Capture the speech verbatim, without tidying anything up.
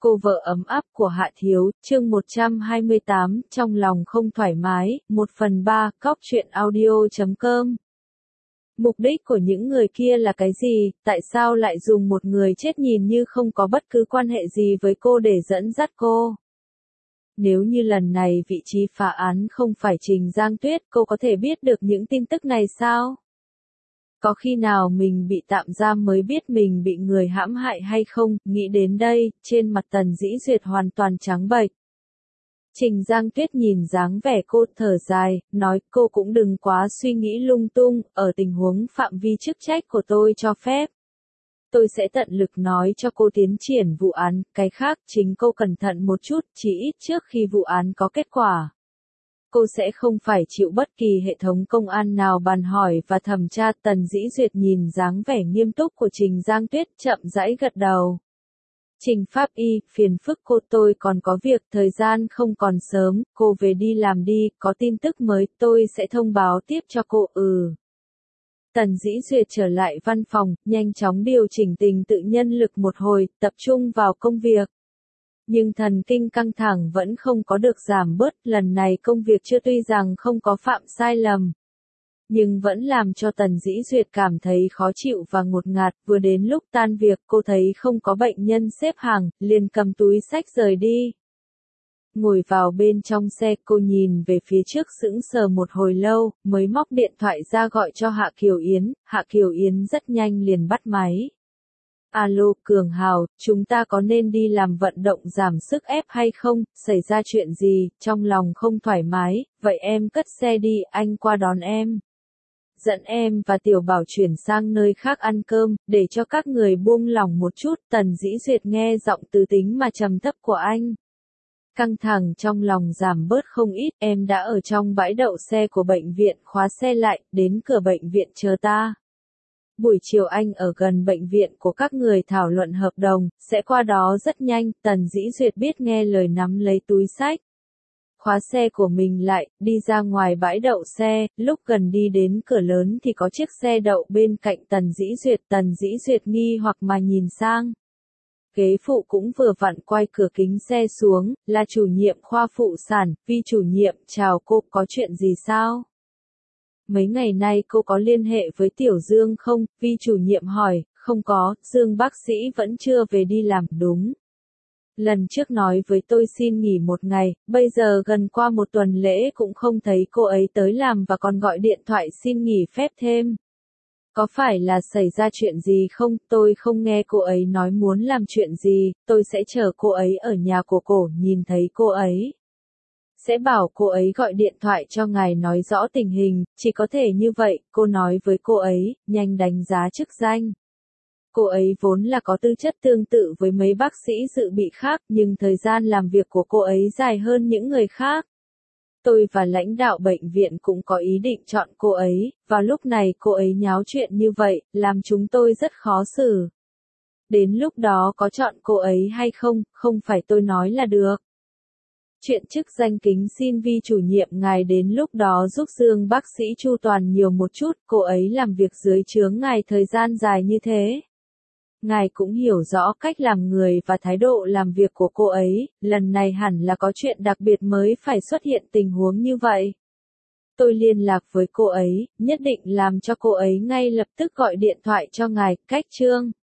Cô vợ ấm áp của Hạ Thiếu, chương một trăm hai mươi tám, trong lòng không thoải mái, một phần ba, cóc truyện audio chấm com. Mục đích của những người kia là cái gì, tại sao lại dùng một người chết nhìn như không có bất cứ quan hệ gì với cô để dẫn dắt cô? Nếu như lần này vị trí phá án không phải Trình Giang Tuyết, cô có thể biết được những tin tức này sao? Có khi nào mình bị tạm giam mới biết mình bị người hãm hại hay không? Nghĩ đến đây, trên mặt Tần Dĩ Duyệt hoàn toàn trắng bệch. Trình Giang Tuyết nhìn dáng vẻ cô thở dài, nói cô cũng đừng quá suy nghĩ lung tung, ở tình huống phạm vi chức trách của tôi cho phép. Tôi sẽ tận lực nói cho cô tiến triển vụ án, cái khác chính cô cẩn thận một chút, chỉ ít trước khi vụ án có kết quả. Cô sẽ không phải chịu bất kỳ hệ thống công an nào bàn hỏi và thẩm tra. Tần Dĩ Duyệt nhìn dáng vẻ nghiêm túc của Trình Giang Tuyết chậm rãi gật đầu. Trình Pháp Y, phiền phức cô, tôi còn có việc, thời gian không còn sớm, cô về đi làm đi, có tin tức mới tôi sẽ thông báo tiếp cho cô. Ừ. Tần Dĩ Duyệt trở lại văn phòng, nhanh chóng điều chỉnh tình tự nhân lực một hồi, tập trung vào công việc. Nhưng thần kinh căng thẳng vẫn không có được giảm bớt, lần này công việc chưa tuy rằng không có phạm sai lầm. Nhưng vẫn làm cho Tần Dĩ Duyệt cảm thấy khó chịu và ngột ngạt, vừa đến lúc tan việc cô thấy không có bệnh nhân xếp hàng, liền cầm túi xách rời đi. Ngồi vào bên trong xe cô nhìn về phía trước sững sờ một hồi lâu, mới móc điện thoại ra gọi cho Hạ Kiều Yến, Hạ Kiều Yến rất nhanh liền bắt máy. Alo, Cường Hào, chúng ta có nên đi làm vận động giảm sức ép hay không, xảy ra chuyện gì, trong lòng không thoải mái, vậy em cất xe đi, anh qua đón em. Dẫn em và Tiểu Bảo chuyển sang nơi khác ăn cơm, để cho các người buông lỏng một chút. Tần Dĩ Duyệt nghe giọng từ tính mà trầm thấp của anh. Căng thẳng trong lòng giảm bớt không ít, em đã ở trong bãi đậu xe của bệnh viện, khóa xe lại, đến cửa bệnh viện chờ ta. Buổi chiều anh ở gần bệnh viện của các người thảo luận hợp đồng, sẽ qua đó rất nhanh. Tần Dĩ Duyệt biết nghe lời nắm lấy túi xách. Khóa xe của mình lại, đi ra ngoài bãi đậu xe, lúc gần đi đến cửa lớn thì có chiếc xe đậu bên cạnh Tần Dĩ Duyệt. Tần Dĩ Duyệt nghi hoặc mà nhìn sang. Ghế phụ cũng vừa vặn quay cửa kính xe xuống, là chủ nhiệm khoa phụ sản. Vi chủ nhiệm, chào cô, có chuyện gì sao? Mấy ngày nay cô có liên hệ với Tiểu Dương không? Vi chủ nhiệm hỏi. Không có, Dương bác sĩ vẫn chưa về đi làm. Đúng. Lần trước nói với tôi xin nghỉ một ngày, bây giờ gần qua một tuần lễ cũng không thấy cô ấy tới làm và còn gọi điện thoại xin nghỉ phép thêm. Có phải là xảy ra chuyện gì không? Tôi không nghe cô ấy nói muốn làm chuyện gì, tôi sẽ chờ cô ấy ở nhà của cổ, nhìn thấy cô ấy. Sẽ bảo cô ấy gọi điện thoại cho ngài nói rõ tình hình, chỉ có thể như vậy, cô nói với cô ấy, nhanh đánh giá chức danh. Cô ấy vốn là có tư chất tương tự với mấy bác sĩ dự bị khác, nhưng thời gian làm việc của cô ấy dài hơn những người khác. Tôi và lãnh đạo bệnh viện cũng có ý định chọn cô ấy, và lúc này cô ấy nháo chuyện như vậy, làm chúng tôi rất khó xử. Đến lúc đó có chọn cô ấy hay không, không phải tôi nói là được. Chuyện chức danh kính xin Vi chủ nhiệm ngài đến lúc đó giúp Dương bác sĩ chu toàn nhiều một chút, cô ấy làm việc dưới trướng ngài thời gian dài như thế. Ngài cũng hiểu rõ cách làm người và thái độ làm việc của cô ấy, lần này hẳn là có chuyện đặc biệt mới phải xuất hiện tình huống như vậy. Tôi liên lạc với cô ấy, nhất định làm cho cô ấy ngay lập tức gọi điện thoại cho ngài. Cách chương